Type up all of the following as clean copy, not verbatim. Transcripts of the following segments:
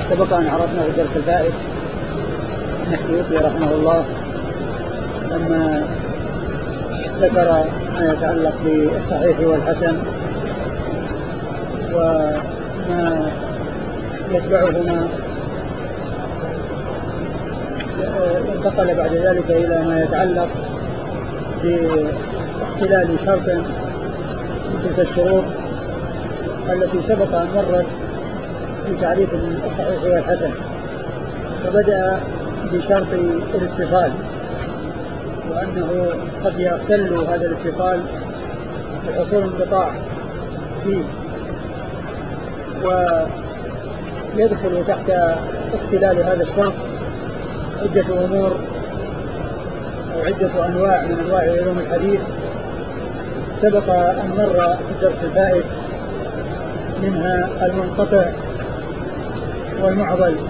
سبق أن عرفنا في الدرس الفائت أن السيوطي رحمه الله لما ذكر ما يتعلق بالصحيح والحسن وما يتبعهما انتقل بعد ذلك إلى ما يتعلق باختلال شرط من تلك الشروط التي سبق أن مرت في تعريف الصحيح والحسن، فبدأ بشرط الاتصال، وأنه قد يختل هذا الاتصال بحصول انقطاع فيه، ويدخل تحت اختلال هذا الشرط عدة أمور أو عدة أنواع من أنواع علوم الحديث سبق أن مر في الدرس الفائت، منها المنقطع والمعضل.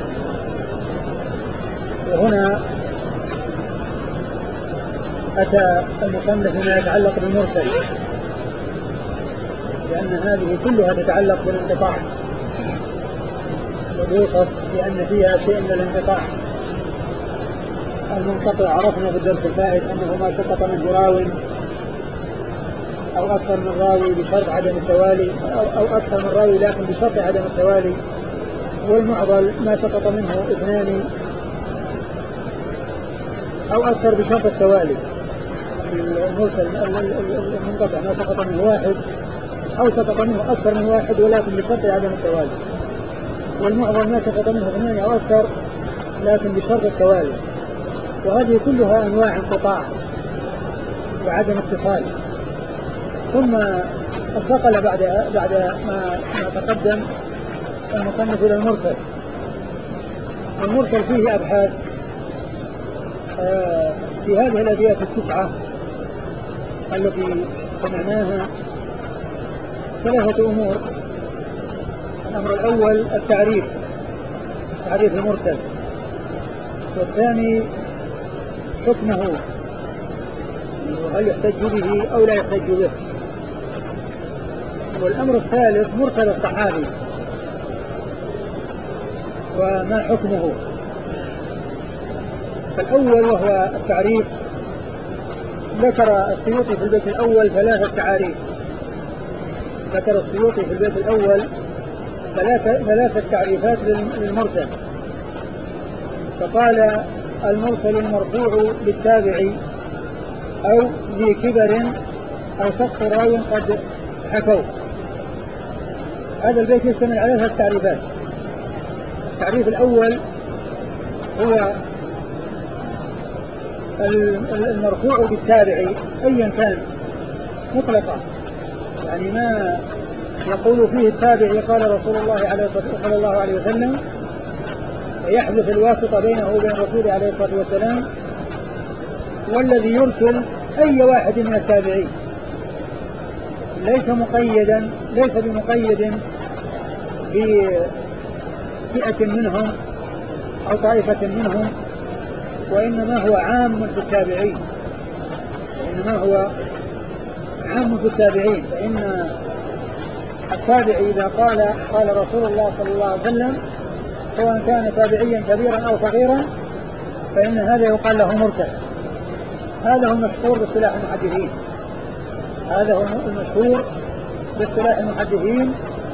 وهنا أتى المصنف بما يتعلق بالمرسل، لأن هذه كلها تتعلق بالانقطاع، وتوصف بأن فيها شيء من الانقطاع. المنقطع عرفنا في الدرس الفائت أنه ما سقط منه راو أو أكثر من راوي بشرط عدم التوالي، أو أكثر من راوي لكن بشرط عدم التوالي. والمعضل ما سقط منه اثنان أو أكثر بشرط التوالي. المرسل المنقطع ما سقط منه واحد أو سقط منه أكثر من واحد ولكن بشرط عدم التوالي. والمعضل ما سقط منه اثنان أو أكثر لكن بشرط التوالي. وهذه كلها أنواع انقطاع وعدم اتصال. ثم انتقل بعد ما تقدم المصنف إلى المرسل. المرسل فيه أبحاث في هذه الأبيات التسعة التي سمعناها ثلاثة أمور. الأمر الأول التعريف، تعريف المرسل، والثاني حكمه وهل يحتج به أو لا يحتج به، والأمر الثالث مرسل الصحابي وما حكمه. فالأول وهو التعريف، ذكر السيوطي في البيت الأول ثلاثة تعاريف. ذكر السيوطي في البيت الأول ثلاثة تعريفات للمرسل، فقال المرسل المرفوع للتابع أو ذي كبر أو سقط راو قد حكوا. هذا البيت يشتمل على ثلاث تعريفات. التعريف الأول هو المرفوع بالتابع أيا كان مطلقا، يعني ما يقول فيه التابع قال رسول الله صلى الله عليه وسلم، ويحذف الواسطة بينه وبين رسوله عليه الصلاة والسلام، والذي يرسل أي واحد من التابعين، ليس بمقيد بفئة منهم أو طائفة منهم، وإنما هو عام في التابعين. فإن التابع إذا قال رسول الله صلى الله عليه وسلم سواء كان تابعيا كبيرا أو صغيرا فإن هذا يقال له مرسل. هذا هو المشهور باصطلاح المحدثين،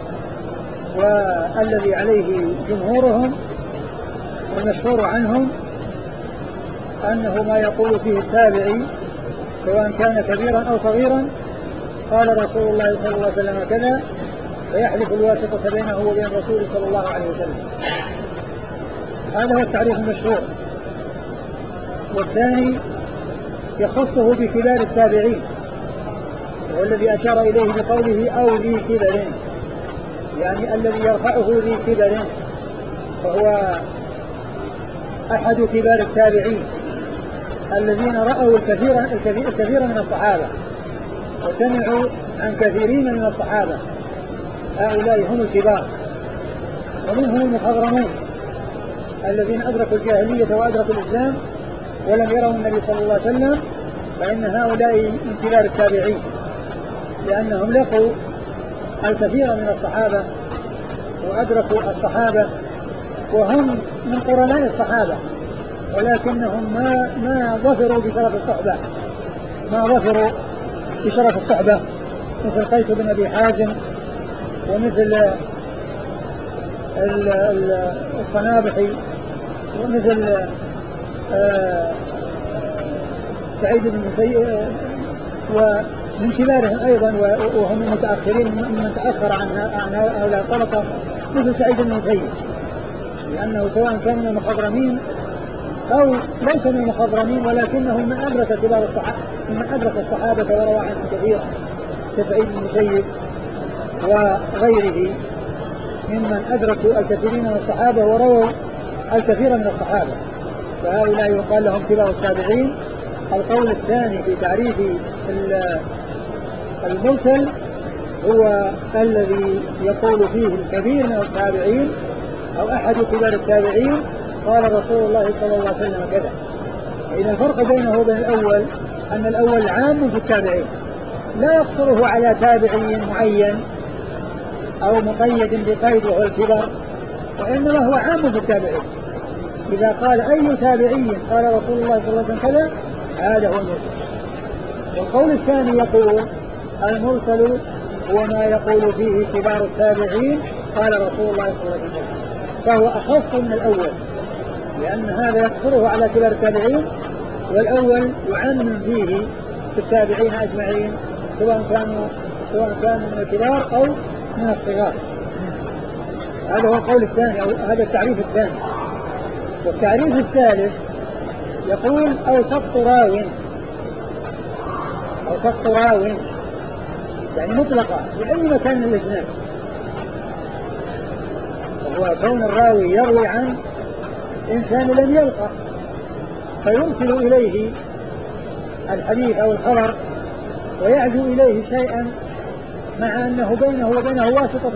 والذي عليه جمهورهم والمشهور عنهم أنه ما يقول فيه التابعي سواء كان كبيرا أو صغيرا قال رسول الله صلى الله عليه وسلم كذا، فيحذف الواسطة بينه وبين رسوله صلى الله عليه وسلم. هذا هو التعريف المشهور. والثاني يخصه بكبار التابعين، والذي أشار إليه بقوله أو ذي كبر، يعني الذي يرفعه ذي كبر، فهو أحد كبار التابعين الذين رأوا الكثير من الصحابة وسمعوا عن كثيرين من الصحابة. هؤلاء هم الكبار. ومنهم المخضرمون الذين أدركوا الجاهلية وأدركوا الإسلام ولم يروا النبي صلى الله عليه وسلم، فإن هؤلاء من كبار التابعين، لأنهم لقوا الكثير من الصحابة وأدركوا الصحابة وهم من قرناء الصحابة، ولكنهم ما ظفروا بشرف الصحبة، ما ظفروا بشرف الصحبة، مثل قيس بن أبي حازم، ومثل الصنابحي، ومثل سعيد بن المسيب، ومن كبارهم أيضا وهم متأخرين من تأخر عن هؤلاء الطبقة مثل سعيد بن المسيب، لأنه سواء كان من المخضرمين أو ليس من المخضرمين ولكنه من أدرك كبار الصحابة، من أدرك الصحابة وروى عنهم كثيرا كسعيد بن المسيب وغيره ممن أدركوا الكثيرين من الصحابة ورووا الكثير من الصحابة، فهؤلاء يقال لهم كبار التابعين. القول الثاني في تعريف المرسل هو الذي يقول فيه الكثير من التابعين أو أحد كبار التابعين قال رسول الله صلى الله عليه وسلم كذا. إذا الفرق بينه وبين الأول أن الأول عام في التابعين لا يقصره على تابعي معين أو مقيد بقيد وهو الكبر، وإنما هو عام في التابعين. إذا قال أي تابعي قال رسول الله صلى الله عليه وسلم كذا هذا هو المرسل. والقول الثاني يقول المرسل هو ما يقول فيه كبار التابعين قال رسول الله صلى الله عليه وسلم، فهو أخص من الأول لأن هذا يقصره على كبار التابعين، والأول يعمم فيه في التابعين أجمعين سواء كانوا من الكبار أو من الصغار. هذا هو القول الثاني أو هذا التعريف الثاني. والتعريف الثالث يقول أو سقط راو يعني مطلقة في أي مكان من الإسناد، وهو كون الراوي يروي عن إنسان لم يلقى فيرسل إليه الحديث أو الخبر ويعزو إليه شيئا مع أنه بينه وبينه واسطة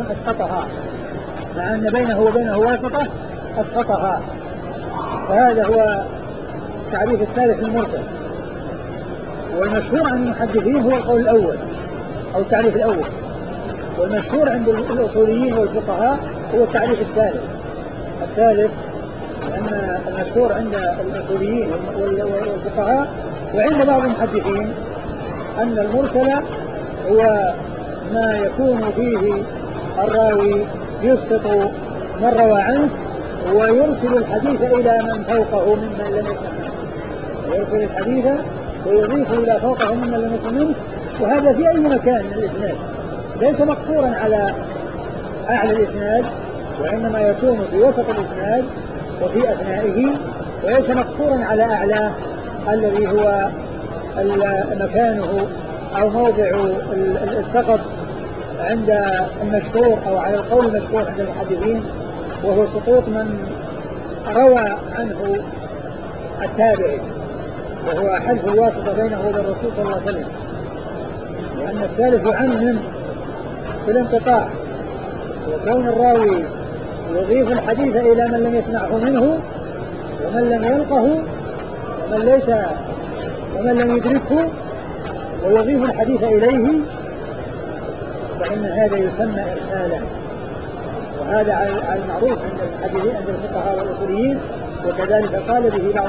أسقطها، فهذا هو التعريف الثالث المرسل. والمشهور عن المحدثين هو القول الأول أو التعريف الأول، والمشهور عند الأصوليين والفقهاء هو التعريف الثالث، لأن المشهور عند الأصوليين والفقهاء وعند بعض المحدثين أن المرسل هو ما يكون فيه الراوي يسقط من روى عنه ويرسل الحديث إلى من فوقه ممن لم يسمع، ويرسل الحديث ويضيف إلى فوقه ممن لم يسمع منه، وهذا في أي مكان من الإسناد، ليس مقصورا على أعلى الإسناد، وإنما يكون في وسط الإسناد وفي أثنائه، وليس مقصورا على أعلى الذي هو مكانه أو موضع السقط عند المشهور أو على القول المشهور عند المحدثين، وهو سقوط من روى عنه التابعي، وهو حلف الواسطة بينه وبين الرسول صلى الله عليه وسلم، لأن الثالث يعمم في الانقطاع، وكون الراوي يضيف الحديث إلى من لم يسمعه منه ومن لم يلقه ومن لم يدركه ويضيف الحديث إليه، فإن هذا يسمى إرسالا، وهذا على المعروف عند المحدثين عند الفقهاء والأصوليين، وكذلك قال به بعض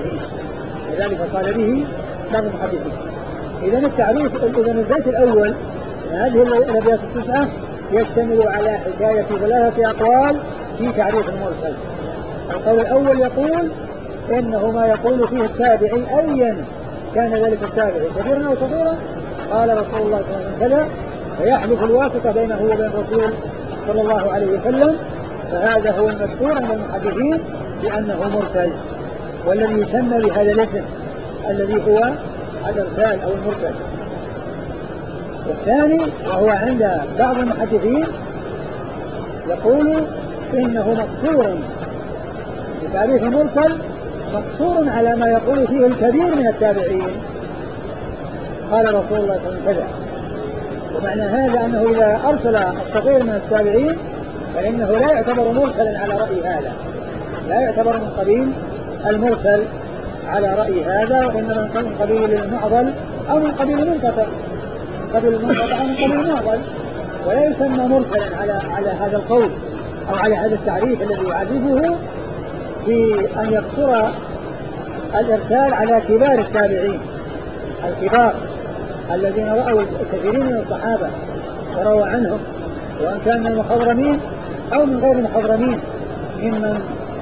المحدثين. إذا البيت الأول من هذه الأبيات التسعة يشتمل على حكاية 3 أقوال في تعريف المرسل. القول الأول يقول إنه ما يقول فيه التابعي أيا كان ذلك التابعي كبيرا أو صغيرا قال رسول الله صلى الله عليه وسلم كذا، فيحلف الواسطة بينه وبين الرسول صلى الله عليه وسلم، فهذا هو المشهور عند المحدثين بأنه مرسل، والذي يسمى بهذا الاسم الذي هو الإرسال أو المرسل. والثاني وهو عند بعض المحدثين يقول إنه مقصور بتعريف المرسل، مقصور على ما يقول فيه الكثير من التابعين قال رسول الله صلى الله عليه وسلم. ومعنى هذا أنه إذا أرسل الصغير من التابعين فإنه لا يعتبر مرسلا على رأي هذا، لا يعتبر من قبيل المرسل على رأي هذا، وإنما من قبيل المعضل أو من قبيل المنقطع، أو من قبيل المعضل، ولا يسمى مرسلا على هذا القول، أو على هذا التعريف الذي يعرفه بأن يقصر الإرسال على كبار التابعين الكبار الذين رأوا الكثيرين من الصحابة وروى عنهم، وأن كان من المخضرمين أو من غير المخضرمين ممن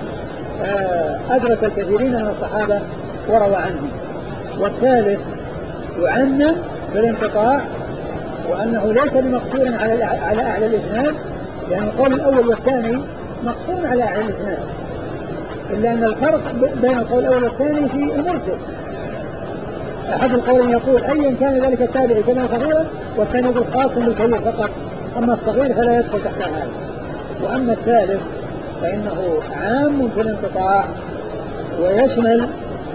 أدرك الكثيرين من الصحابة وروى عنهم. والثالث يعمم بالانقطاع، وأنه ليس بمقصور على أعلى الإسناد، لأن القول الأول والثاني مقصور على أعلى الإسناد، إلا أن الفرق بين القول الأول والثاني في المرسل. أحد القولين يقول أيا كان ذلك التابع كان صغيرا، والثاني يقول خاص بالكبير فقط، أما الصغير فلا يدخل تحت هذا. وأما الثالث فإنه عام في الانقطاع ويشمل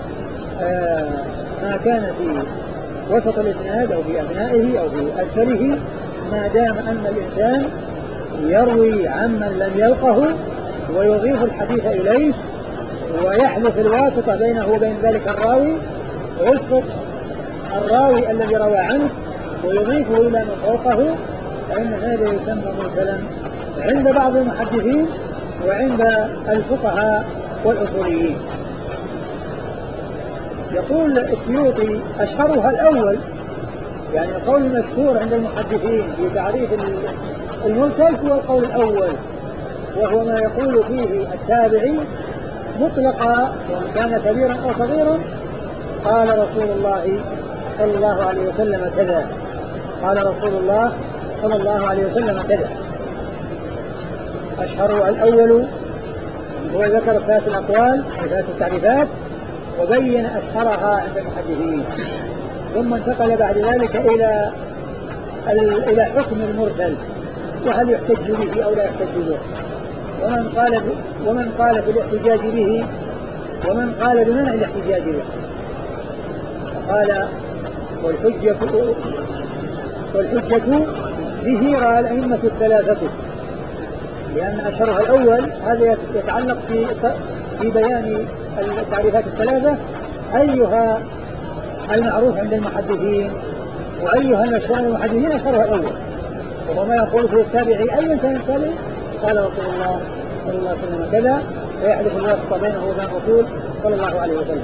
ما كان في وسط الإسناد أو في أثنائه أو في أسفله، ما دام أن الإنسان يروي عمن لم يلقه ويضيف الحديث إليه ويحذف الواسطة بينه وبين ذلك الراوي ويسقط الراوي الذي روى عنه ويضيفه إلى من فوقه، فإن هذا يسمى مرسلا عند بعض المحدثين وعند الفقهاء والأصوليين. يقول السيوطي أشهرها الأول، يعني القول المشهور عند المحدثين في تعريف المرسل هو القول الأول، وهو ما يقول فيه التابعي مطلقا وإن كان كبيرا أو صغيرا قال رسول الله صلى الله عليه وسلم كذا، قال رسول الله صلى الله عليه وسلم كذا. أشهر الأول هو ذكر ثلاث الأقوال ثلاث التعريفات وبين أشهرها عند المحدثين، ثم انتقل بعد ذلك إلى حكم المرسل وهل يحتج به أو لا يحتج به، ومن قال بالاحتجاج به ومن قال بمنع الاحتجاج به. قال والحجة به رأى الأئمة الثلاثة، لأن أشهرها الأول هذا يتعلق في بيان التعريفات الثلاثة أيها المعروف عند المحدثين وأيها المشهور عند المحدثين. أشهرها الأول وهو ما يقول في التابعي أيا كان التابعي قال رسول الله صلى الله عليه وسلم كذا، ويحدث الواسطة بينه وبين الرسول صلى الله عليه وسلم.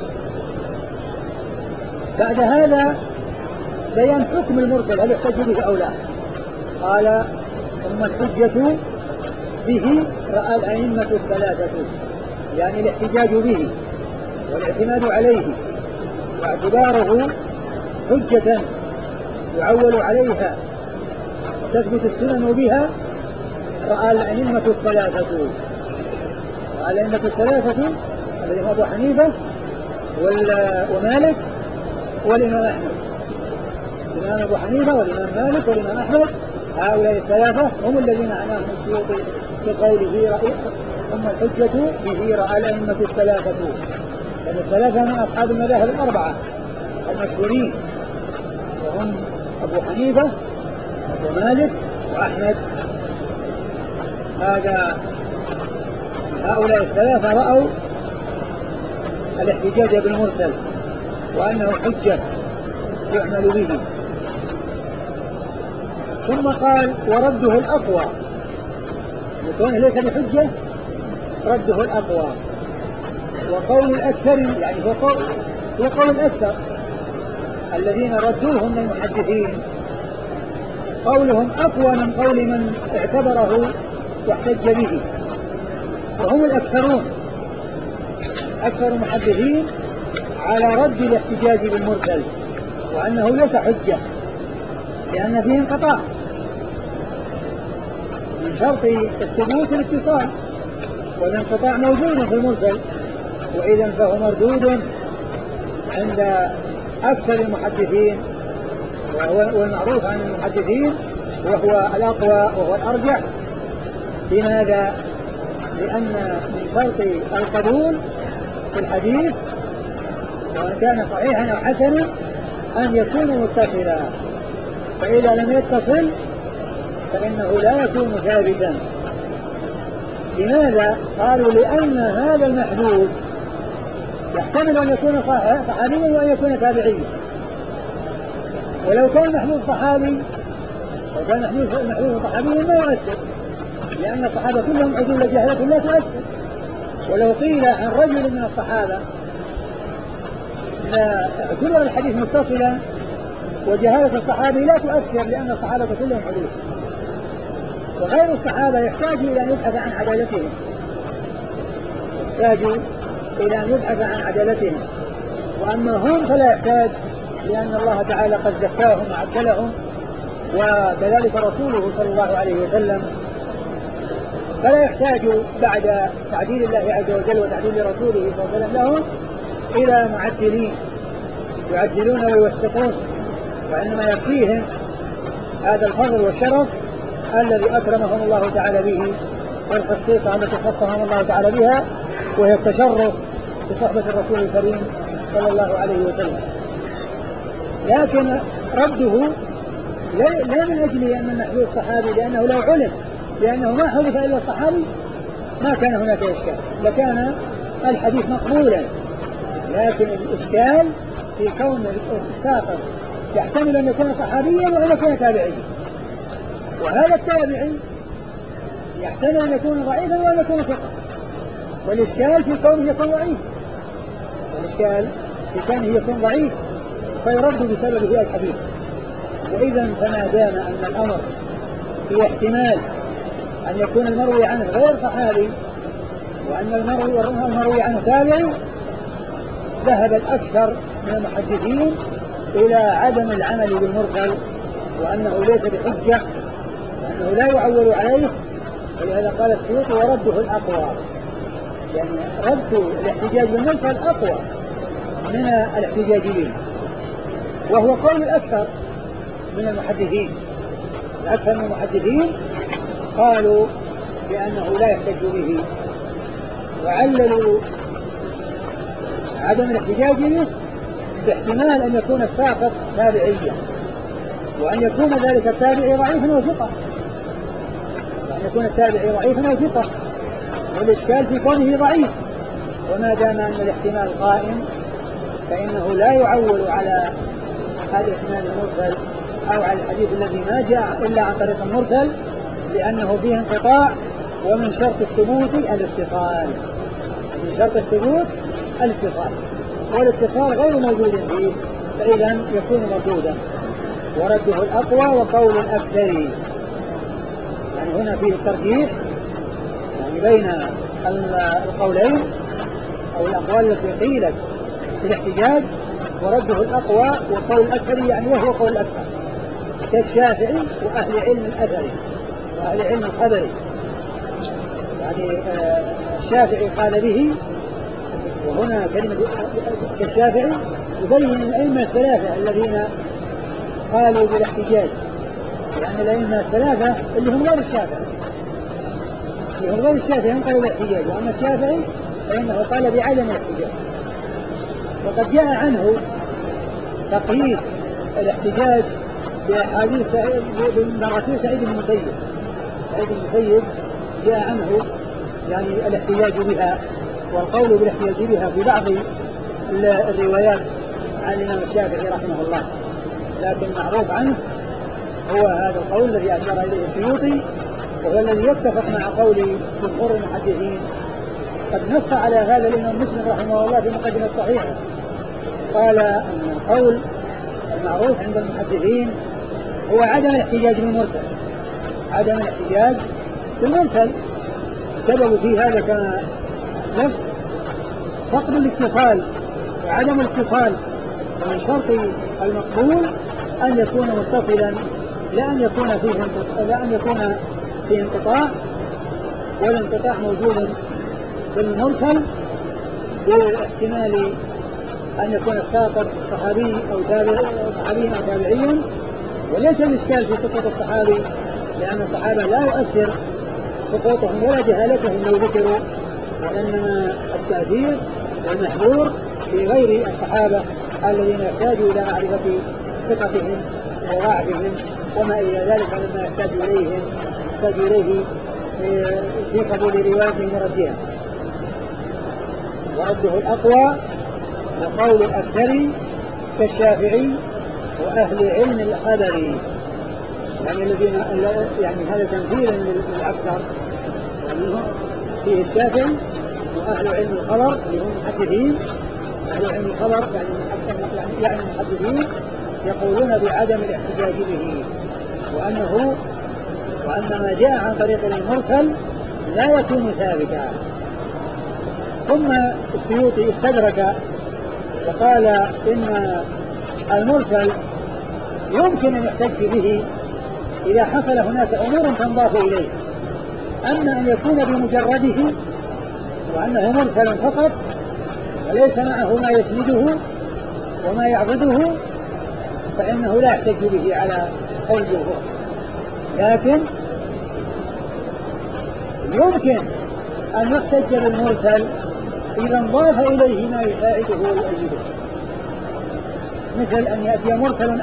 بعد هذا بيان حكم المرسل هل يحتج به أو لا. قال ثم الحجة به رأى الأئمة الثلاثة، يعني الاحتجاج به والاعتماد عليه واعتباره حجة يعول عليها تثبت السنن بها رأى الأئمة الثلاثة. رأى الأئمة الثلاثة الذين أبو حنيفة ومالك والإمام أحمد. الإمام أبو حنيفة والإمام مالك والإمام أحمد هؤلاء الثلاثة هم الذين عناهم السيوطي بقوله ثم الحجة به رأى الأئمة الثلاثة، لأن الثلاثة من أصحاب المذاهب الأربعة المشهورين وهم أبو حنيفة ومالك وأحمد. هؤلاء الثلاثة رأوا الاحتجاج بالمرسل وأنه حجة يعمل به. ثم قال ورده الأقوى، وكونه ليس بحجة رده الأقوى. وقول الأكثر يعني هو قول الأكثر الذين ردوهم من المحدثين قولهم أقوى من قول من اعتبره واحتج به، وهم الأكثرون أكثر المحدثين على رد الاحتجاج بالمرسل وأنه ليس حجة لأن فيه انقطاع، من شرط الثبوت الاتصال، والانقطاع موجود في المرسل، وإذا فهو مردود عند أكثر المحدثين والمعروف عن المحدثين وهو الأقوى وهو الأرجح. لماذا؟ لأن من شرط القبول في الحديث وإن كان صحيحا أو حسنا أن يكون متصلا، فإذا لم يتصل فإنه لا يكون ثابتا. لماذا؟ قالوا لأن هذا المحدود يحتمل أن يكون صحابيا وأن يكون تابعيا، ولو كان محدود صحابي لو كان محدود صحابي ما يؤثر، لأن الصحابة كلهم عدول جهالة لا تؤثر. ولو قيل عن رجل من الصحابة لا اعتبر الحديث متصلا وجهالة الصحابي لا تؤثر لأن الصحابة كلهم عدول، وغير الصحابة يحتاج إلى أن يبحث عن عدالتهم، وأما هم فلا يحتاج، لأن الله تعالى قد زكاهم وعدلهم، وكذلك رسوله صلى الله عليه وسلم، فلا يحتاج بعد تعديل الله عز وجل وتعديل رسوله صلى الله عليه وسلم لهم إلى معدلين يعدلون ويوثقون، وإنما يكفيهم هذا الفضل والشرف الذي أكرمهم الله تعالى به، والخصيصة التي خصهم الله تعالى بها، وهي التشرف بصحبة الرسول الكريم صلى الله عليه وسلم. لكن رده لا من أجل أن المحدود صحابي، لأنه لو علم لأنه ما حدث إلا الصحابي ما كان هناك إشكال، لكان الحديث مقبولا. لكن الإشكال في كون الساقط يحتمل أن يكون صحابيا وأن يكون تابعيا، وهذا التابعي يحتمل أن يكون ضعيفا وأن يكون ثقة، والإشكال في كونه يكون ضعيف فيرد بسببه الحديث. وإذا فما دام أن الأمر في احتمال أن يكون المروي عنه غير صحابي وأن المروي عنه تابعي، ذهب الأكثر من المحدثين إلى عدم العمل بالمرسل، وأنه ليس بحجة، وأنه لا يعول عليه. ولهذا قال السيوطي ورده الأقوى، يعني رد الاحتجاج بالمرسل أقوى من الاحتجاج به، وهو قول الأكثر من المحدثين. الأكثر من المحدثين قالوا بأنه لا يحتج به، وعللوا عدم الاحتجاج به باحتمال أن يكون الساقط تابعيا، وأن يكون ذلك التابعي ضعيفا وثقة، والإشكال في كونه ضعيف. وما دام أن الاحتمال قائم فإنه لا يعول على الإسناد المرسل أو على الحديث الذي ما جاء إلا عن طريق المرسل، لأنه فيه انقطاع، ومن شرط الثبوت الاتصال، والاتصال غير موجود فيه، فإذا يكون مردودا. ورده الأقوى وقول الأكثر، يعني هنا فيه الترجيح يعني بين القولين أو الأقوال التي قيلت في الاحتجاج، ورده الأقوى وقول الأكثر، يعني وهو قول الأكثر كالشافعي وأهل علم الأثري وأهل علم الخبري. يعني الشافعي قال به، وهنا كلمة كالشافعي يبين الأئمة الثلاثة الذين قالوا بالاحتجاج، لأن الأئمة الثلاثة اللي هم غير الشافعي هم قالوا بالاحتجاج، وأما الشافعي فإنه قال بعدم الاحتجاج. وقد جاء عنه تقييد الاحتجاج بأحاديث من رسول سعيد بن المسيب جاء عنه يعني الاحتجاج بها والقول بالاحتجاج بها في بعض الروايات عن الإمام الشافعي رحمه الله، لكن معروف عنه هو هذا القول الذي أشار إليه السيوطي، وهو الذي يتفق مع قول جمهور المحدثين. قد نص على هذا الإمام مسلم رحمه الله في مقدمة صحيحة، قال أن القول المعروف عند المحدثين هو عدم الاحتجاج بالمرسل. السبب في هذا كما نفس فقد الاتصال وعدم الاتصال، ومن شرط المقبول أن يكون متصلا، لا أن يكون فيه انقطاع، والانقطاع موجود بالمرسل باحتمال أن يكون الساقط صحابي أو تابعي، وليس الإشكال في سقوط الصحابي، لأن الصحابة لا يؤثر سقوطهم ولا جهالتهم لو ذكروا، وإنما التأثير والمحذور في غير الصحابة الذين يحتاجوا إلى معرفة ثقتهم وضعفهم وما إلى ذلك مما يحتاج إليه في قبول روايتهم وردها. ورده الأقوى وقول الأكثر كالشافعي وأهل علم الخبري، يعني الذين يعني هذا تنفيذا للأكثر فيه الشافعي وأهل علم الخبر اللي هم محدثين. أهل علم الخبر يعني المحدثين يقولون بعدم الاحتجاج به، وأن ما جاء عن طريق المرسل لا يكون ثابتا. ثم السيوطي استدرك وقال إن المرسل يمكن أن يحتج به إذا حصل هناك أمور تنضاف إليه، أما أن يكون بمجرده وأنه مرسل فقط وليس معه ما يسنده وما يعضده فإنه لا يحتج به على قول الجمهور. لكن يمكن أن يحتج بالمرسل إذا انضاف إليه ما يساعده ويؤيده، مثل أن يأتي مرسل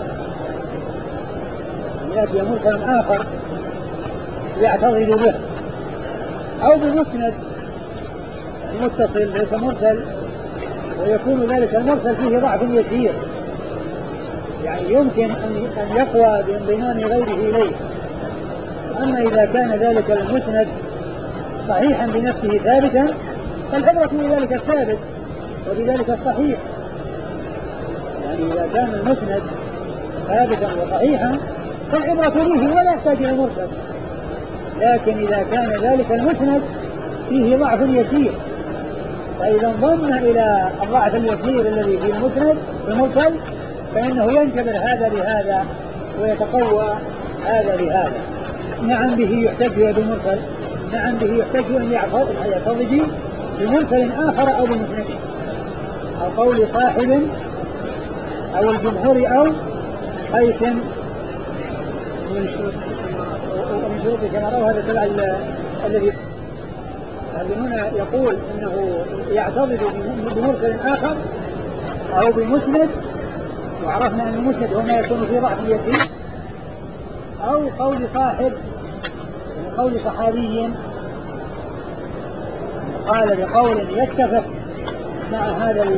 آخر يعتضد به، أو بمسند متصل ليس مرسل ويكون ذلك المرسل فيه ضعف يسير، يعني يمكن أن يقوى بانضمام غيره إليه. أما إذا كان ذلك المسند صحيحا بنفسه ثابتا فالعبرة بذلك الثابت وبذلك الصحيح. يعني إذا كان المسند ثابتا وصحيحا فالعبرة به ولا يحتاج إلى مرسل. لكن إذا كان ذلك المسند فيه ضعف يسير فإذا انضم إلى الضعف اليسير الذي في المرسل فإنه ينجبر هذا لهذا ويتقوى هذا لهذا. نعم به يحتج بالمرسل، نعم به يحتج أن يعتضد بمرسل آخر أو بمسند أو قول صاحب أو الجمهور أو قيس من شروط كما روى هذا تبع الذي هنا يقول انه يعتضد بمرسل اخر او بمسند، وعرفنا ان المسند هو ما يكون في ضعف يسير، او قول صاحب قول صحابي قال بقول يتفق مع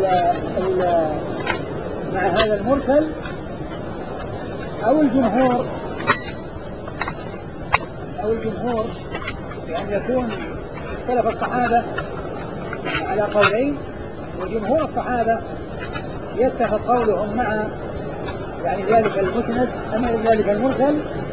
هذا المرسل، او الجمهور بأن يكون اختلف الصحابة على قولين وجمهور الصحابة يتفق قولهم مع يعني ذلك المسند أما ذلك المرسل،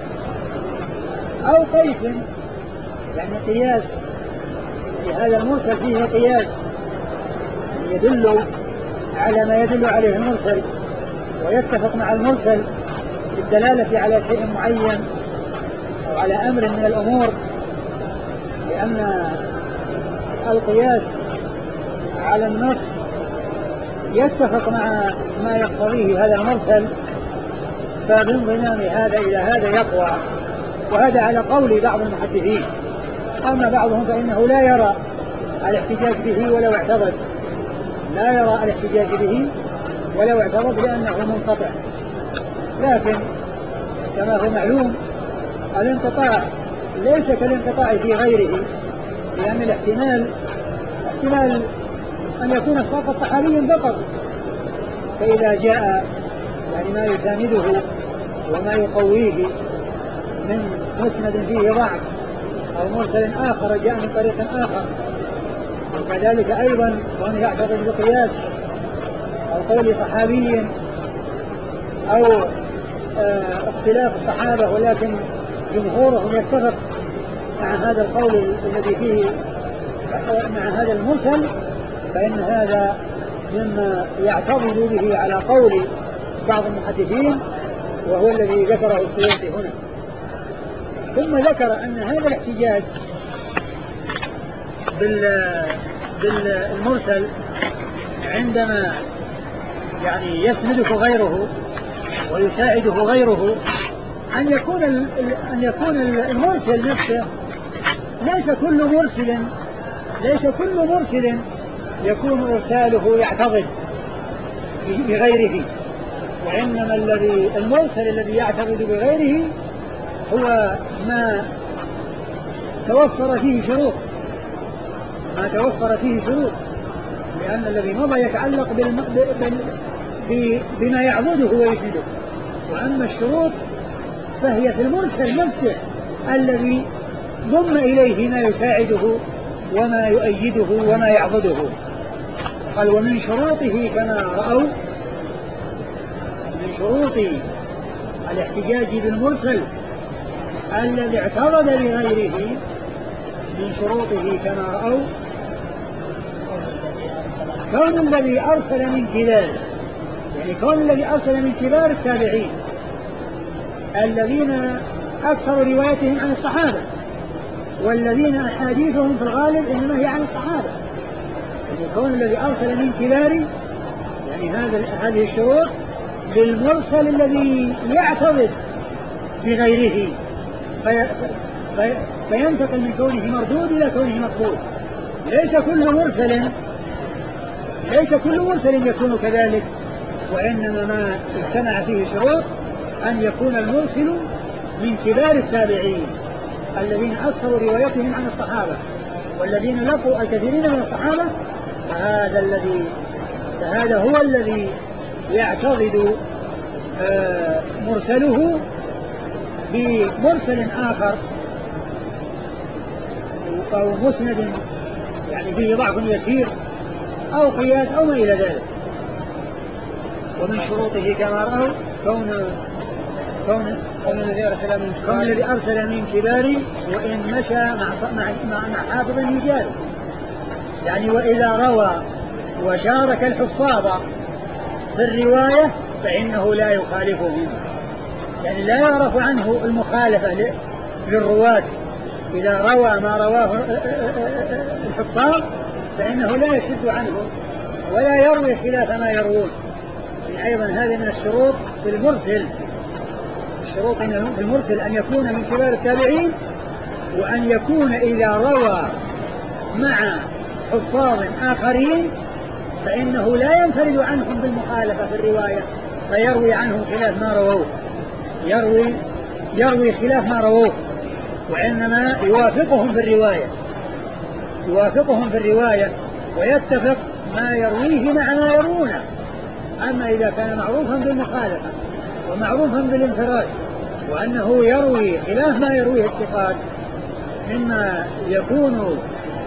أو قيس يعني قياس في هذا المرسل فيه قياس يدل على ما يدل عليه المرسل ويتفق مع المرسل بالدلالة على شيء معين أو على أمر من الأمور، لأن القياس على النص يتفق مع ما يقتضيه هذا المرسل، فبانضمام هذا إلى هذا يقوى. وهذا على قول بعض المحدثين، أما بعضهم فإنه لا يرى الاحتجاج به ولو اعترض لأنه منقطع. لكن كما هو معلوم الانقطاع ليس كالانقطاع في غيره، لأن الاحتمال أن يكون الساقط صحابيا فقط، فإذا جاء يعني ما يسانده وما يقويه من مسند فيه ضعف أو مرسل آخر جاء من طريق آخر، وكذلك أيضا وأن يعتقد بقياس أو قول صحابي أو اختلاف الصحابة ولكن جمهورهم يتفق مع هذا القول الذي فيه مع هذا المرسل، فإن هذا مما يعتضد به على قول بعض المحدثين وهو الذي ذكره السيوطي هنا. ثم ذكر أن هذا الاحتجاج بالمرسل عندما يعني يسنده غيره ويساعده غيره أن يكون المرسل نفسه ليس كل مرسل يكون إرساله يعتضد بغيره، وإنما المرسل الذي يعتضد بغيره هو ما توفر فيه شروط، لأن الذي مضى يتعلق بما يعضده ويسنده، وأما الشروط فهي في المرسل نفسه الذي ضم إليه ما يساعده وما يؤيده وما يعضده. قال ومن شروطه كما رأوا، من شروط الاحتجاج بالمرسل الذي اعترض لغيره، من شروطه كما رأوا كون الذي أرسل من كبار، يعني كون الذي أرسل من كبار التابعين الذين أكثر روايتهم عن الصحابة، والذين أحاديثهم في الغالب إنما هي عن الصحابة، يعني كون الذي أرسل من كبار، يعني هذه الشروط للمرسل الذي يعترض بغيره فينتقل من كونه مردود إلى كونه مقبول. ليس كل مرسل يكون كذلك، وإنما ما اجتمع فيه شروط أن يكون المرسل من كبار التابعين الذين أكثروا روايتهم عن الصحابة، والذين لقوا الكثيرين من الصحابة، فهذا هو الذي يعتضد مرسله بمرسل آخر أو مسند يعني فيه ضعف يسير أو قياس أو ما إلى ذلك. ومن شروطه كما رأوا كون الذي أرسل من كبار وإن مشى مع حافظ يجاري، يعني وإذا روى وشارك الحفاظ في الرواية فإنه لا يخالفهم، يعني لا يعرف عنه المخالفة للرواة. إذا روى ما رواه الحفاظ فإنه لا يشد عنه ولا يروي خلاف ما يروون. يعني أيضا هذا من الشروط في المرسل، الشروط في المرسل أن يكون من كبار التابعين، وأن يكون إذا روى مع حفاظ آخرين فإنه لا ينفرد عنهم بالمخالفة في الرواية فيروي عنهم خلاف ما رووه، يروي خلاف ما رووه، وإنما يوافقهم في الرواية ويتفق ما يرويه مع ما يروونه. أما إذا كان معروفا بالمخالفة ومعروفا بالانفراد وأنه يروي خلاف ما يرويه الثقات مما يكون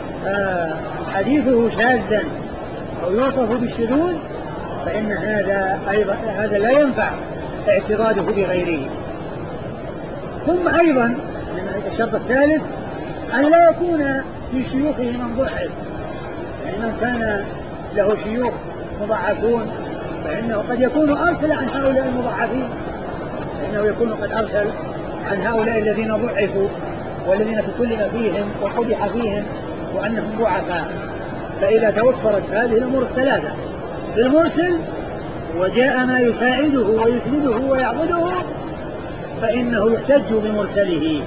حديثه شاذا أو يوصف بالشذوذ، فإن هذا لا ينفع اعتراضه بغيره. ثم أيضا من الشرط الثالث أن لا يكون في شيوخه من ضعف، يعني من كان له شيوخ مضعفون فإنه قد يكون أرسل عن هؤلاء المضعفين، فإنه يكون قد أرسل عن هؤلاء الذين ضعفوا والذين تكلم فيهم وقدح فيهم وأنهم ضعفاء. فإذا توفرت هذه الأمور الثلاثة في المرسل وجاء ما يساعده ويسنده ويعضده فإنه يحتج بمرسله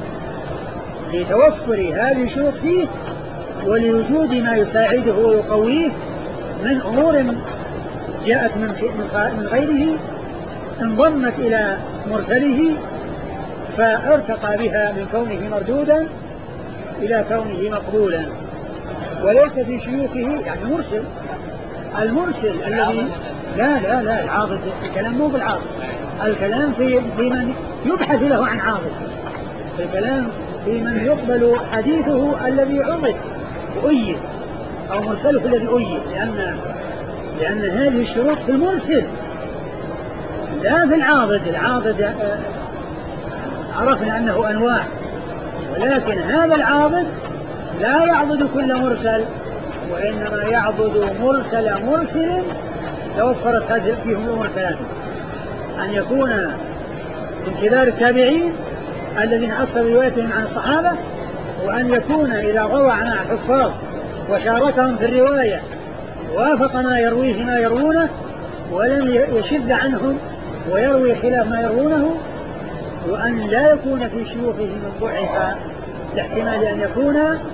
لتوفر هذه الشروط فيه ولوجود ما يساعده ويقويه من أمور جاءت من غيره انضمت إلى مرسله فارتقى بها من كونه مردودا إلى كونه مقبولا. وليس في شيوخه يعني المرسل الذي لا العاضد، الكلام مو بالعاضد، الكلام في من يبحث له عن عاضد، الكلام في من يقبل حديثه الذي عضد وأيد أو مرسله الذي أيد، لأن هذه الشروط في المرسل لا في العاضد عرفنا أنه أنواع، ولكن هذا العاضد لا يعضد كل مرسل وإنما يعضد مرسل توفرت هذه فيهم الأمور الثلاثة: أن يكون من كبار التابعين الذين أكثر روايتهم عن الصحابة، وأن يكون إذا روى عن الحفاظ وشاركهم في الرواية وافق ما يرويه ما يروونه ولم يشذ عنهم ويروي خلاف ما يروونه، وأن لا يكون في شيوخه من ضعف لاحتمال أن يكون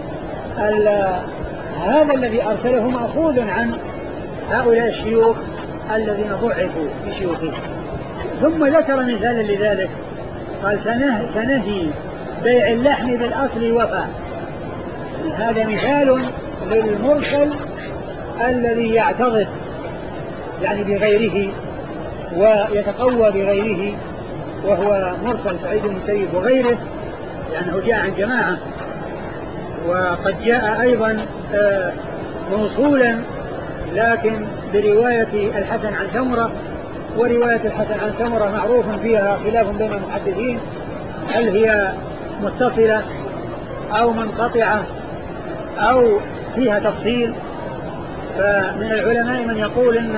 هذا الذي أرسله مأخوذ عن هؤلاء الشيوخ الذين ضعفوا بشيوخه. ثم ذكر مثالا لذلك قال كنهي بيع اللحم بالأصل وفاء. هذا مثال للمرسل الذي يعتضد يعني بغيره ويتقوى بغيره، وهو مرسل سعيد بن المسيب وغيره، لأنه جاء عن جماعة. وقد جاء أيضا موصولا لكن برواية الحسن عن سمرة، ورواية الحسن عن سمرة معروف فيها خلاف بين المحدثين، هل هي متصلة أو منقطعة أو فيها تفصيل. فمن العلماء من يقول إن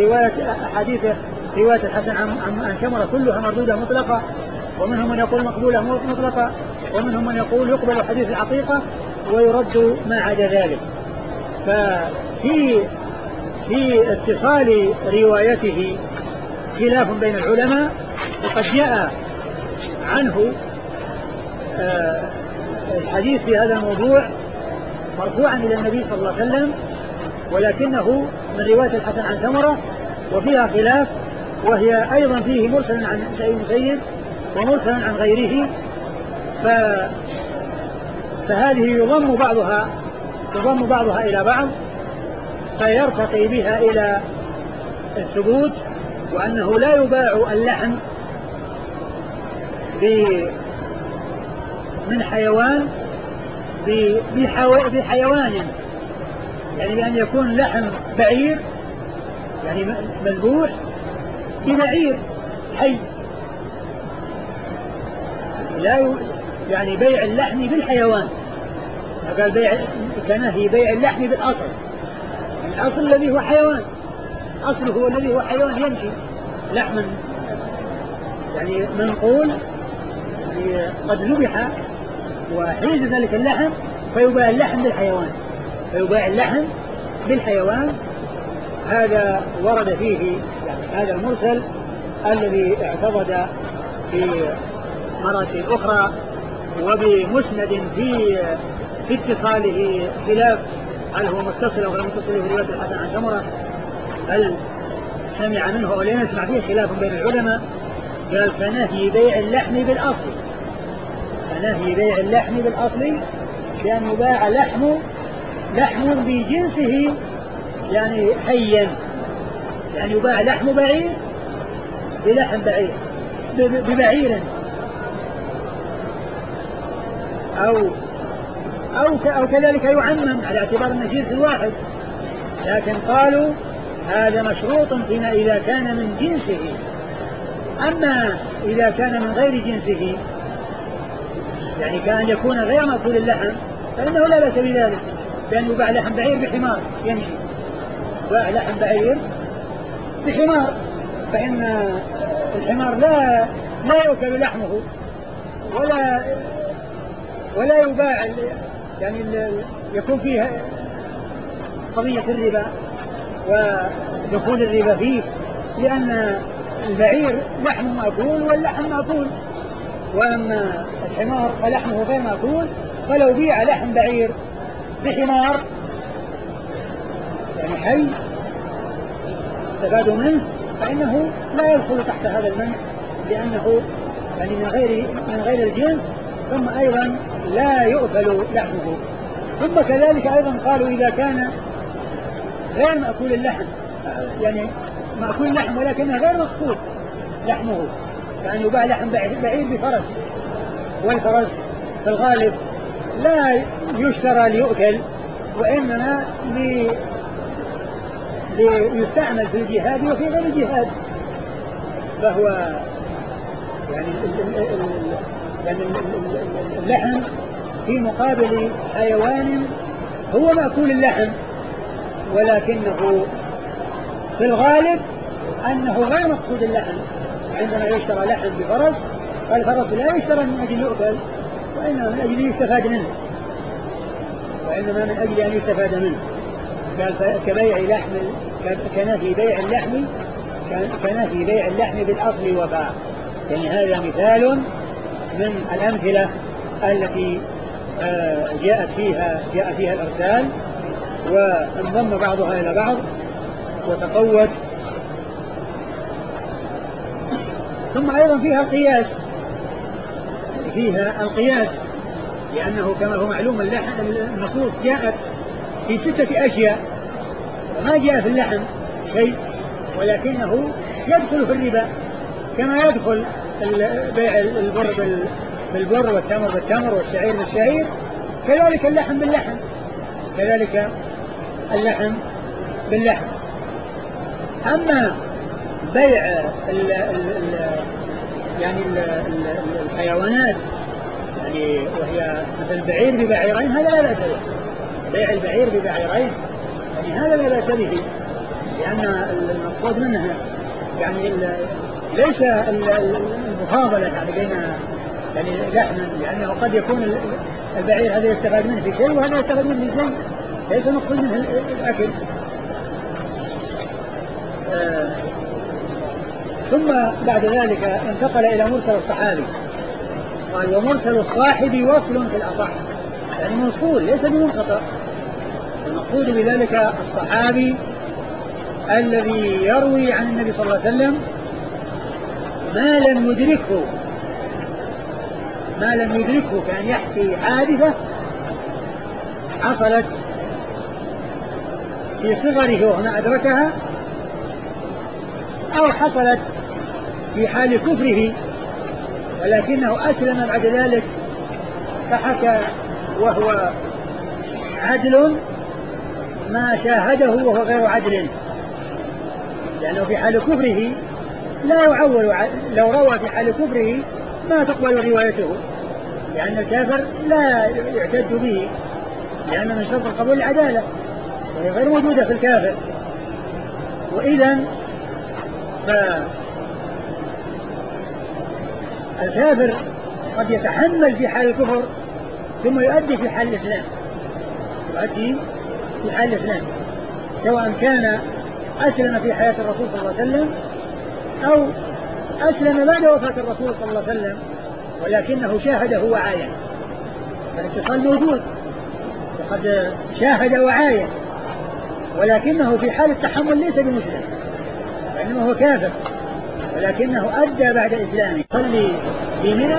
رواية الحسن عن سمرة كلها مردودة مطلقة، ومنهم من يقول مقبولة مطلقة، ومنهم من يقول يقبل حديث العقيقة ويرد ما عدا ذلك. في اتصال روايته خلاف بين العلماء، وقد جاء عنه الحديث في هذا الموضوع مرفوعا إلى النبي صلى الله عليه وسلم، ولكنه من رواية الحسن عن سمرة وفيها خلاف، وهي أيضا فيه مرسل عن سعيد المسيب ومرسل عن غيره. فهذه يضم بعضها إلى بعض، فيرتقي بها إلى الثبوت، وأنه لا يباع اللحم من حيوان بحيوان، يعني بأن يكون لحم بعير يعني مذبوح ببعير حي، لا يعني بيع اللحم بالحيوان. قال كنهي بيع اللحم بالأصل، يعني الأصل الذي هو حيوان، أصله هو الذي هو حيوان يمشي لحما يعني منقول يعني قد ذبح وحيز ذلك اللحم، فيباع اللحم بالحيوان. هذا ورد فيه يعني هذا المرسل الذي اعتضد في مراسل أخرى وبمسند في اتصاله خلاف، هل هو متصل أو غير متصل في رواية الحسن عن سمرة، هل سمع منه أو لا يسمع فيه خلاف بين العلماء. قال كنهي بيع اللحم بالأصل، بأن يباع لحم بجنسه يعني حيا، يعني يباع لحم بعير بلحم بعير ببعير أو كذلك يعمم على اعتبار أن جنس واحد، لكن قالوا هذا مشروط فيما إذا كان من جنسه. أما إذا كان من غير جنسه يعني كان يكون غير مأكول اللحم فإنه لا بأس بذلك، بأن يباع لحم بعير بحمار يمشي، يباع لحم بعير بحمار، فإن الحمار لا يؤكل لحمه ولا يباع، يعني يكون فيها قضية الربا ودخول الربا فيه، لأن البعير لحمه مأكول واللحم مأكول، وأما الحمار فلحمه غير مأكول، فلو بيع لحم بعير بحمار يعني حي استفادوا منه فإنه لا يدخل تحت هذا المنع، لأنه يعني من غير الجنس، ثم أيضا لا يؤكل لحمه. ثم كذلك أيضا قالوا إذا كان غير مأكول اللحم، يعني مأكول اللحم ولكنه غير مقصود لحمه، يعني يباع لحم بعير بفرس، والفرس في الغالب لا يشترى ليؤكل، وإنما ليستعمل في الجهاد وفي غير الجهاد، فهو يعني اللحم في مقابل حيوان هو مأكول اللحم، ولكنه في الغالب أنه غير مقصود اللحم. عندما يشترى لحم بفرس، فالفرس لا يشترى من أجل يؤكل، وإنما من أجل يستفاد منه، وإنما من أجل أن يستفاد منه. قال كنهي بيع اللحم بالأصل وفاء. يعني هذا مثال من الأمثلة التي جاء فيها الأرسال وانضم بعضها إلى بعض وتقوت. ثم أيضا فيها القياس، لأنه كما هو معلوم النصوص جاءت في 6 أشياء، وما جاء في اللحم شيء، ولكنه يدخل في الربا كما يدخل بيع البر بالبر والتمر بالتمر والشعير بالشعير، كذلك اللحم باللحم، كذلك اللحم باللحم. أما بيع يعني الحيوانات يعني وهي مثل البعير ببعيرين هذا لا بأس به، بيع البعير ببعيرين يعني هذا لا بأس به، لأن المقصود منها يعني ليس المفاضلة يعني بين يعني لحما، لأنه قد يكون البعير هذا يستفاد منه في شيء وهذا يستفاد منه في شيء، ليس مقصود منه الأكل. ثم بعد ذلك انتقل إلى مرسل الصحابي، قال ومرسل الصاحب وصل في الأصح، يعني موصول ليس بمنقطع. المقصود بذلك الصحابي الذي يروي عن النبي صلى الله عليه وسلم ما لم يدركه كان يحكي حادثة حصلت في صغره وهنا أدركها، أو حصلت في حال كفره ولكنه أسلم بعد ذلك فحكى وهو عدل ما شاهده وهو غير عدل، لأنه في حال كفره لا يعول، لو روى في حال كفره ما تقبل روايته، لأن الكافر لا يعتد به، لأن من شرط القبول العدالة وهي غير موجودة في الكافر. وإذن فالكافر قد يتحمل في حال الكفر ثم يؤدي في حال الإسلام، سواء كان أسلم في حياة الرسول صلى الله عليه وسلم أو أسلم بعد وفاة الرسول صلى الله عليه وسلم ولكنه شاهده وعاين، فالاتصال موجود وقد شاهد وعاين، ولكنه في حال التحمل ليس بمسلم وإنما هو كافر، ولكنه أدى بعد إسلامه. صلي في منى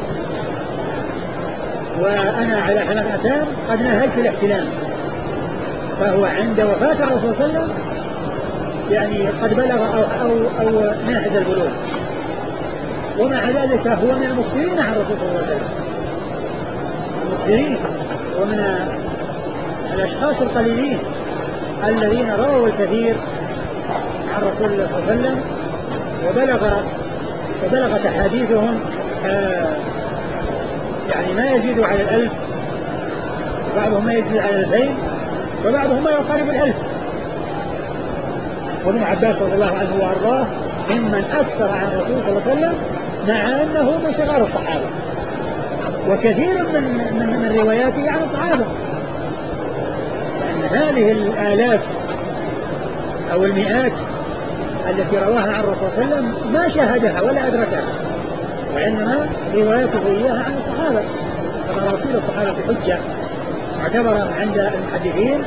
وأنا على حمام أثام قد نهيت الاحتلام، فهو عند وفاة الرسول صلى الله عليه وسلم يعني قد بلغ أو ناهز البلوغ، ومع ذلك هو من المكثرين عن الرسول صلى الله عليه وسلم، المكثرين، ومن الأشخاص القليلين الذين رووا الكثير عن رسول الله صلى الله عليه وسلم وبلغت أحاديثهم يعني ما يزيد على 1000، وبعضهم ما يزيد على 2000، وبعضهم ما يقارب 1000. وابن عباس رضي الله عنه وأرضاه ممن أكثر عن الرسول صلى الله عليه وسلم مع أنه من صغار الصحابة، وكثير من رواياته عن الصحابة، لأن هذه الآلاف أو المئات التي رواها عن الرسول صلى الله عليه وسلم ما شاهدها ولا أدركها، وإنما روايته إياها عن الصحابة، فمراسيل الصحابة حجة معتبرة عند المحدثين،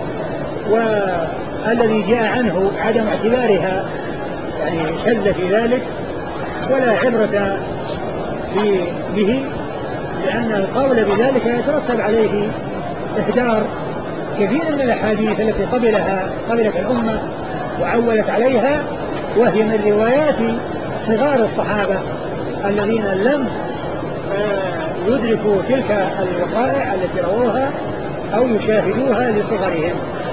والذي جاء عنه عدم اعتبارها يعني شذ في ذلك ولا عبرة به، لأن القول بذلك يترتب عليه إهدار كثير من الأحاديث التي قبلت الأمة وعولت عليها، وهي من روايات صغار الصحابة الذين لم يدركوا تلك الوقائع التي رووها أو يشاهدوها لصغرهم.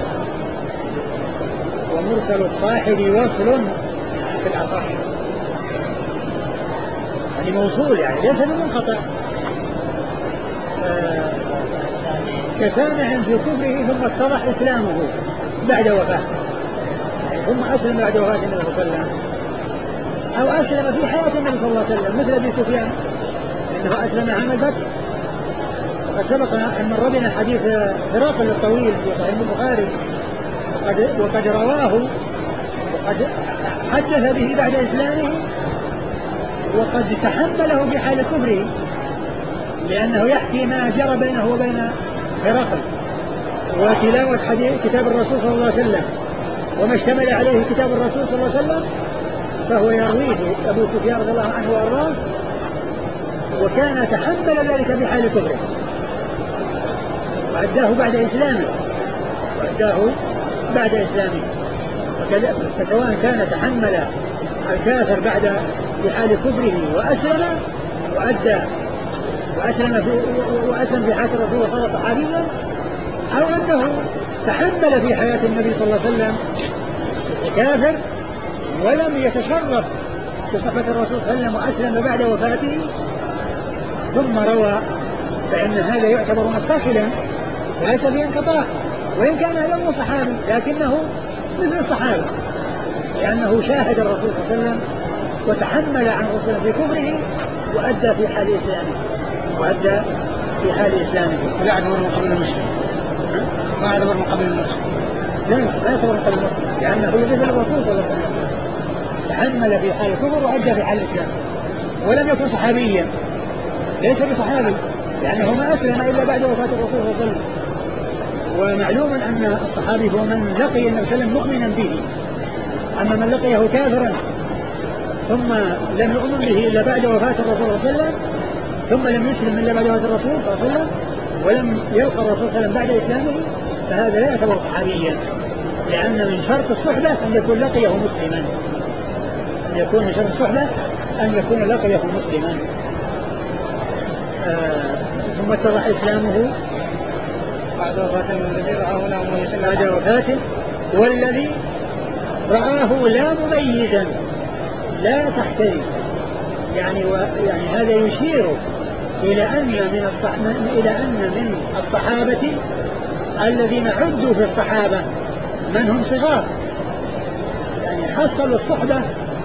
ومرسل الصاحب وصل في الأصح، يعني موصول يعني ليس بمنقطع، كسامع في كفره ثم اتضح إسلامه بعد وفاته، ثم أسلم بعد وفاة النبي صلى الله عليه وسلم، أو أسلم في حياة النبي صلى الله عليه وسلم مثل أبي سفيان إنه أسلم عام الفتح. وقد سبق أن مر بنا حديث هرقل الطويل في صحيح البخاري، وقد رواه وقد حدث به بعد إسلامه، وقد تحمله في حال كفره، لأنه يحكي ما جرى بينه وبين هرقل وتلاوة كتاب الرسول صلى الله عليه وسلم وما اشتمل عليه كتاب الرسول صلى الله عليه وسلم، فهو يرويه أبو سفيان رضي الله عنه وأرضاه، وكان تحمل ذلك في حال كفره وأداه بعد إسلامه فسواء كان تحمل الكافر بعد في حال كفره وأسلم وأدى وأسلم في حياة الرسول وصار صحابيا، أو أنه تحمل في حياة النبي صلى الله عليه وسلم كافر ولم يتشرف بصحبة الرسول صلى الله عليه وسلم وأسلم بعد وفاته ثم روى، فإن هذا يعتبر متصلا وليس فيه انقطاع، وإن كان هذا مو صحابي لكنه مثل الصحابة، لأنه شاهد الرسول صلى الله عليه وسلم وتحمل عن الرسول في كفره وأدى في حال إسلامه لا يعتبر من قبل المسلم، ما يعتبر من قبل المسلم، لا يعتبر من قبل المسلم، لأنه مثل الرسول صلى الله عليه وسلم تحمل في حال الكفر وأدى في حال الإسلام، ولم يكن صحابيا، ليس بصحابي لأنه ما أسلم إلا بعد وفاة الرسول صلى الله عليه وسلم. ومعلوم أن الصحابي هو من لقي النبي صلى الله عليه وسلم مؤمنا به، أما من لقيه كافرا ثم لم يؤمن به إلا بعد وفاة الرسول صلى الله عليه وسلم، ثم لم يسلم إلا بعد وفاة الرسول صلى الله عليه وسلم، ولم يلقى الرسول صلى الله عليه وسلم بعد إسلامه، فهذا لا يعتبر صحابيا، لأن من شرط الصحبة أن يكون لقيه مسلما، أن يكون من شرط الصحبة أن يكون لقيه مسلما. ثم اتضح إسلامه بعد وفاته الذي رآه لا مميزا بعد وفاته، والذي رآه لا مميزا لا تحتري، يعني هذا يشير إلى أن من الصحابة الذين عدوا في الصحابة من هم صغار، يعني حصلوا الصحبة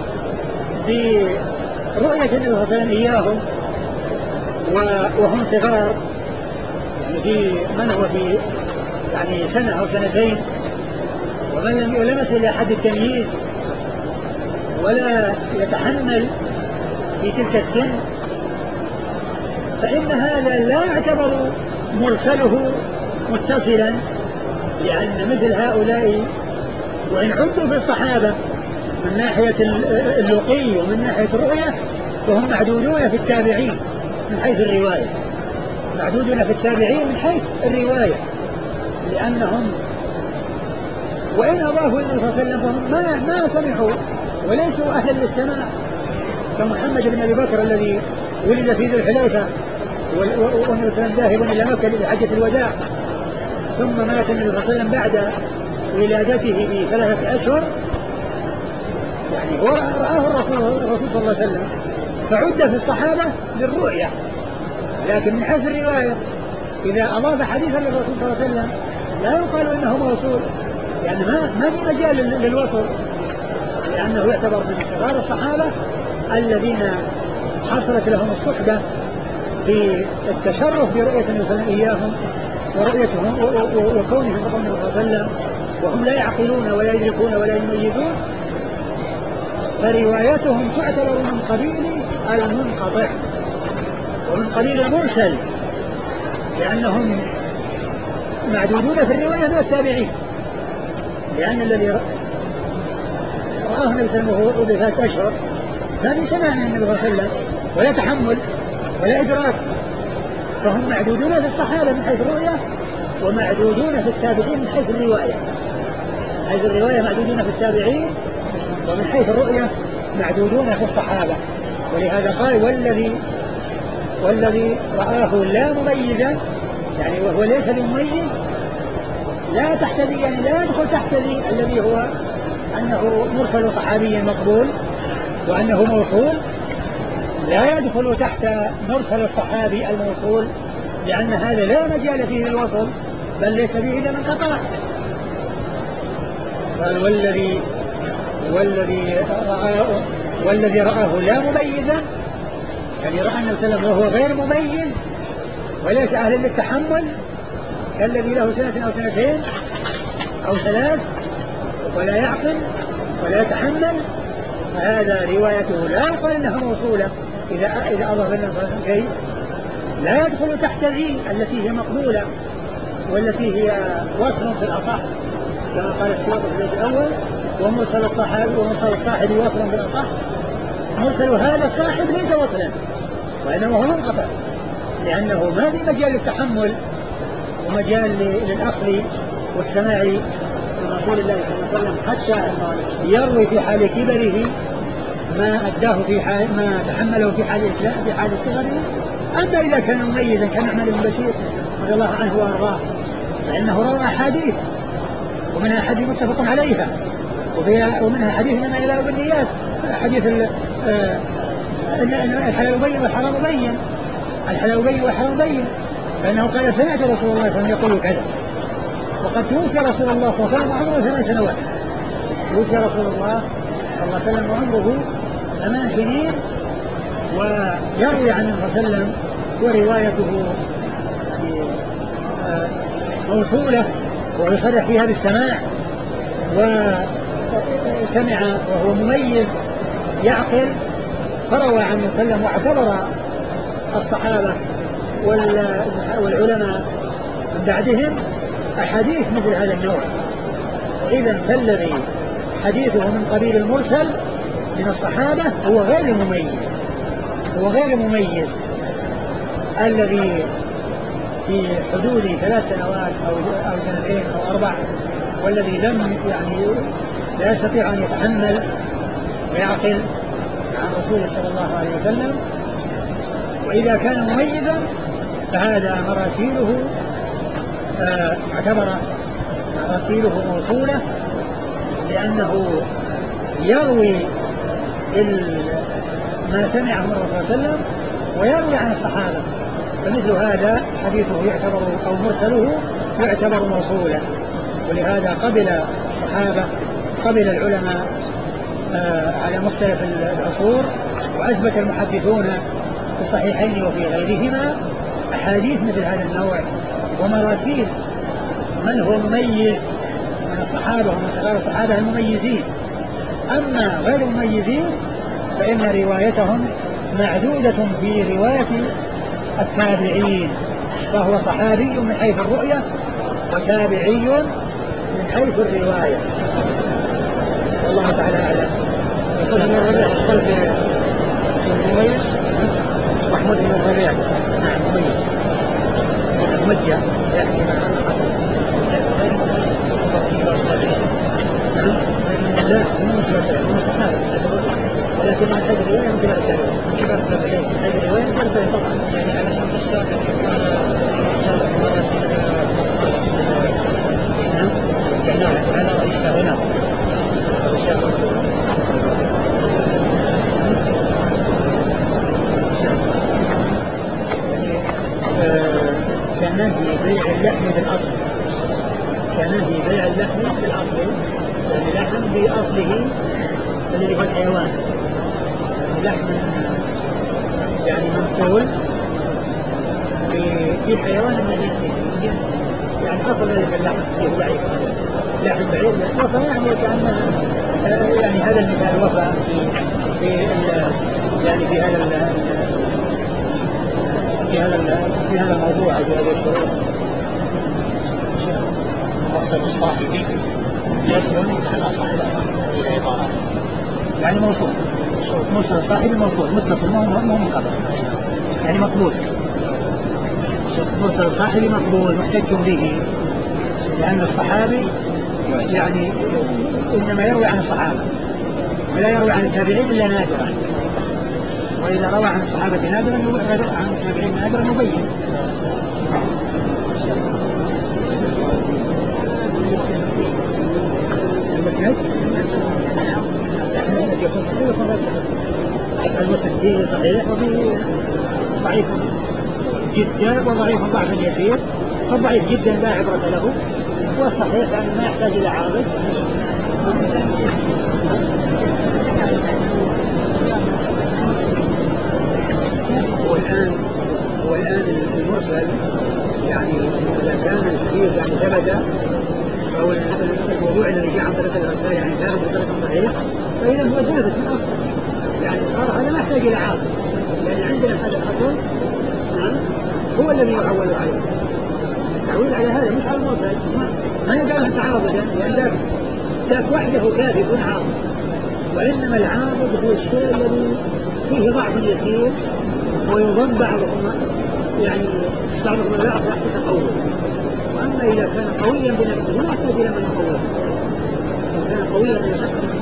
برؤية النبي صلى الله عليه وسلم إياهم وهم صغار، يعني في من هو في يعني سنة أو سنتين، ومن لم يلمس إلى حد التمييز ولا يتحمل في تلك السن، فإن هذا لا يعتبر مرسله متصلا، لأن مثل هؤلاء وإن عدوا في الصحابة من ناحية اللقي ومن ناحية الرؤية فهم معدودون في التابعين من حيث الرواية، معدودون في التابعين من حيث الرواية، لأنهم وإن أضافوا النبي صلى الله عليه وسلم فهم ما سمعوا وليسوا أهلا للسماع، كمحمد بن أبي بكر الذي ولد في ذي الحليفة والنبي صلى الله عليه وسلم ذاهب إلى مكة لحجة الوداع، ثم مات النبي صلى الله عليه وسلم بعد ولادته ب3 أشهر، يعني هو رآه الرسول صلى الله عليه وسلم فعد في الصحابة للرؤية، لكن من حيث الرواية إذا أضاف حديثا للرسول صلى الله عليه وسلم لا يقال إنه موصول، يعني ما في مجال للوصل، لأنه يعتبر من صغار الصحابة الذين حصلت لهم الصحبة بالتشرف برؤية النبي صلى الله عليه وسلم إياهم ورؤيتهم وكونهم بقول النبي صلى الله عليه وسلم وهم لا يعقلون ولا يدركون ولا يميزون، فروايتهم تعتبر من قبيل المنقطع ومن قبيل المرسل، لأنهم معدودون في الرواية من التابعين، لأن الذي رآه النبي صلى الله عليه وسلم وهو ب3 أشهر ما سمع من النبي صلى الله عليه وسلم ولا تحمل ولا إدراك، فهم معدودون في الصحابة من حيث الرؤية ومعدودون في التابعين من حيث الرواية، من حيث الرواية معدودون في التابعين ومن حيث الرؤية معدودون في الصحابة، ولهذا قال والذي رآه لا مميزا، يعني وهو ليس بمميز لا تحتذي، يعني لا يدخل تحت ذي الذي هو أنه مرسل صحابي مقبول وأنه موصول، لا يدخل تحت مرسل الصحابي الموصول، لأن هذا لا مجال فيه للوصل بل ليس فيه إلا من قطع. قال والذي رآه لا مميزا، يعني رأى النبي صلى الله عليه وسلم وهو غير مميز وليس أهلا للتحمل كالذي له 1 أو 2 أو 3 ولا يعقل ولا يتحمل، فهذا روايته لا يقال انها موصولة إذا أضاف لنا شيء، لا يدخل تحت ذي التي هي مقبولة والتي هي وصل في الأصح كما قال السيوطي في البيت الأول، ومرسل الصاحب وصل في الأصح، مرسل هذا الصاحب ليس وصلا وإنما هو منقطع، لأنه ما في مجال للتحمل ومجال للأخذ والسماع من رسول الله صلى الله عليه وسلم حتى يروي في حال كبره ما أداه في حال ما تحمله في حال صغره، أما إذا كان مميزا كنعمان بن بشير رضي الله عنه وأرضاه فإنه روى أحاديث ومنها حديث متفق عليها ومنها حديث إنما إلى بالنيات حديث الحلال بين والحرام بين الحلال بين والحرام بين فإنه قال سمعت رسول الله صلى الله عليه وسلم يقول كذا وقد توفي رسول الله صلى الله عليه وسلم وعمره 8 سنوات توفي رسول الله صلى الله عليه وسلم وعمره 8 سنين ويروي عنه صلى الله عليه وسلم وروايته موصولة ويصرح فيها بالسماع وسمع وهو مميز يعقل فروى عنه صلى الله عليه وسلم واعتبر الصحابة والعلماء من بعدهم أحاديث مثل هذا النوع وإذا فالذي حديثه من قبيل المرسل من الصحابة هو غير مميز الذي في حدود 3 سنوات أو 2 أو 4 والذي لم يعني لا يستطيع أن يتحمل ويعقل عن رسوله صلى الله عليه وسلم. وإذا كان مميزا فهذا مراسيله اعتبر مراسيله موصولة لأنه يروي ما سمعه من الرسول صلى الله عليه وسلم ويروي عن الصحابة فمثل هذا حديثه يعتبر أو مرسله يعتبر موصولا. ولهذا قبل الصحابة قبل العلماء على مختلف العصور وأثبت المحدثون في الصحيحين وفي غيرهما أحاديث مثل هذا النوع ومراسيل من هو مميز من الصحابة ومن صغار الصحابة المميزين. أما غير المميزين فإن روايتهم معدودة في رواية التابعين فهو صحابي من حيث الرؤية وتابعي من حيث الرواية والله تعالى أعلم. وصل من الربيع أصل في المميز محمود بن الربيع نعم مميز مجة يحكي ما حصل لا مو صحابي لكن من حيث الرواية من كبار التابعين من كبار التابعين من حيث الرواية من كبار التابعين طبعا يعني على شرط الشافعي نعم على رأي الشافعي نعم كنهي بيع اللحم بالأصل كنهي بيع اللحم بالأصل يعني لحم بأصله الذي هو الحيوان لحم يعني منقول في حيوان من الجنس يعني أصل ذلك اللحم فيه ضعيف لحم بعير وفى يعني كأنه يعني هذا المثال وفى يعني في هذا الموضوع في هذه الشروط. مصدر الصاحبي يدخل في الأصح في العبارة يعني موصول مصدر الصاحبي موصول متصل مو منقطع يعني مقبول مصدر الصاحبي مقبول محتج به لأن الصحابي يعني إنما يروي عن الصحابة ولا يروي عن التابعين إلا نادرا وإذا روى عن الصحابة نادرا عن التابعين نادرا مبين. المسند يكون صحيح ويكون غير صحيح المسند فيه صحيح وفيه ضعيف جدا وضعيف ضعفا يسير فالضعيف جدا لا عبرة له والصحيح يعني ما يحتاج إلى عارض. والآن المرسل يعني إذا كان الحديث يعني ثبت أو الموضوع الذي جاء عن طريق الرسائل يعني ثابت بطريق صحيح فإذا هو ثابت من أصل يعني صار هذا ما يحتاج إلى عارض يعني عندنا هذا الأصل هو الذي يعول عليه التعويل على هذا مش على المرسل ما يقال أنت عارض لأن ذاك وحده كافي يكون عارض وإنما العارض هو الشيء الذي فيه ضعف يسير ويظن بعضهم يعني بعضهم لا أصلح تقوي وأما إذا كان قويا بنفسه لا يحتاج إلى من يقويه إذا كان قويا بنفسه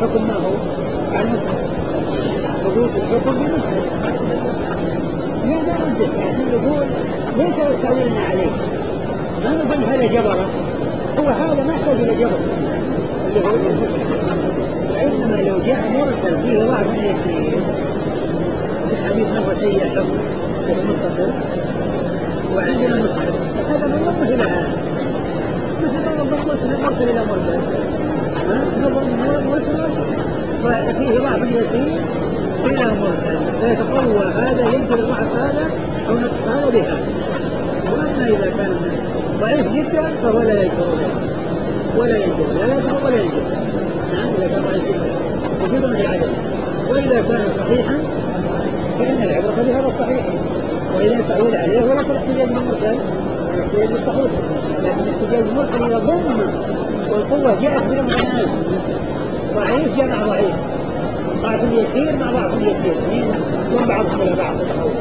الحكم ما هو على المسلم، حدود الحكم بمسلم. لا نرجح، يعني نقول ليس تعويلنا عليه، ما نقول هذا جبره، هو هذا ما يحتاج إلى جبر اللي هو وإنما لو جاء مرسل فيه ضعف يسير الحديث هو سيء الحكم متصل وعندنا مسلم، هذا من يضمه إلى هذا، مثل ما نظر مرسل إلى مرسل، نظر مرسل فيه ضعف يسير إلى مرسل فيتقوى هذا ينكر ضعف هذا أو نقص هذا بهذا. وأما إذا كان ضعيف جدا فهو لا يذكر به ولا ينكر، لا يذكر ولا ينكر. نعم إذا كان ضعيف جدا وجود العدد. وإذا كان صحيحا فإن العبرة بهذا الصحيح، وإذا تعود عليه ولا الاحتجاج بالمرسل، الاحتجاج بالصحيح، لكن الاحتجاج بالمرسل يضم والقوة جاءت من الغنائم، ضعيف جاء مع ضعيف، ضعف يسير مع ضعف يسير، من بعضهم إلى بعض.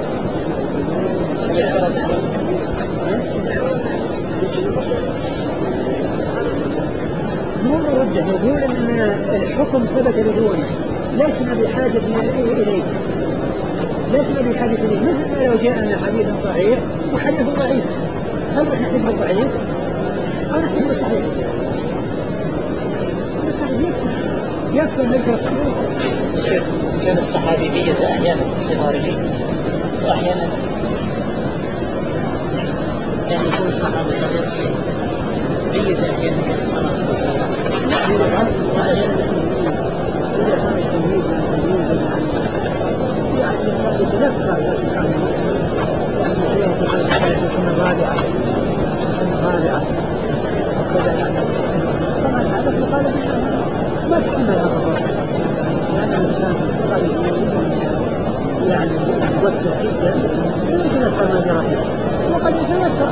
مو مرجح، نقول ان الحكم ثبت بدونه، لسنا بحاجة اليه، لسنا بحاجة اليه، مثل ما لو جاءنا حديث صحيح وحديث ضعيف، هل نحتاج بالضعيف او نحتاج بالصحيح؟ يكفي ذكر الصحيح. كان الصحابي ميز احيانا بصغاره واحيانا كان يكون الصحابي صغير السن، ميز احيانا بصغاره والصغار. إذا كان التمييز يعني يتذكر يعني فيها سنة رابعة وكذا، يعني طبعا هذا في غالب ما تحمل هذا الرجل، لأن الإنسان يعني يوسع جدا يتذكر ما جرى فيه، وقد يتذكر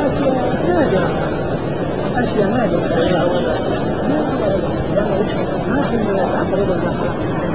أشياء نادرة ما في تقريبا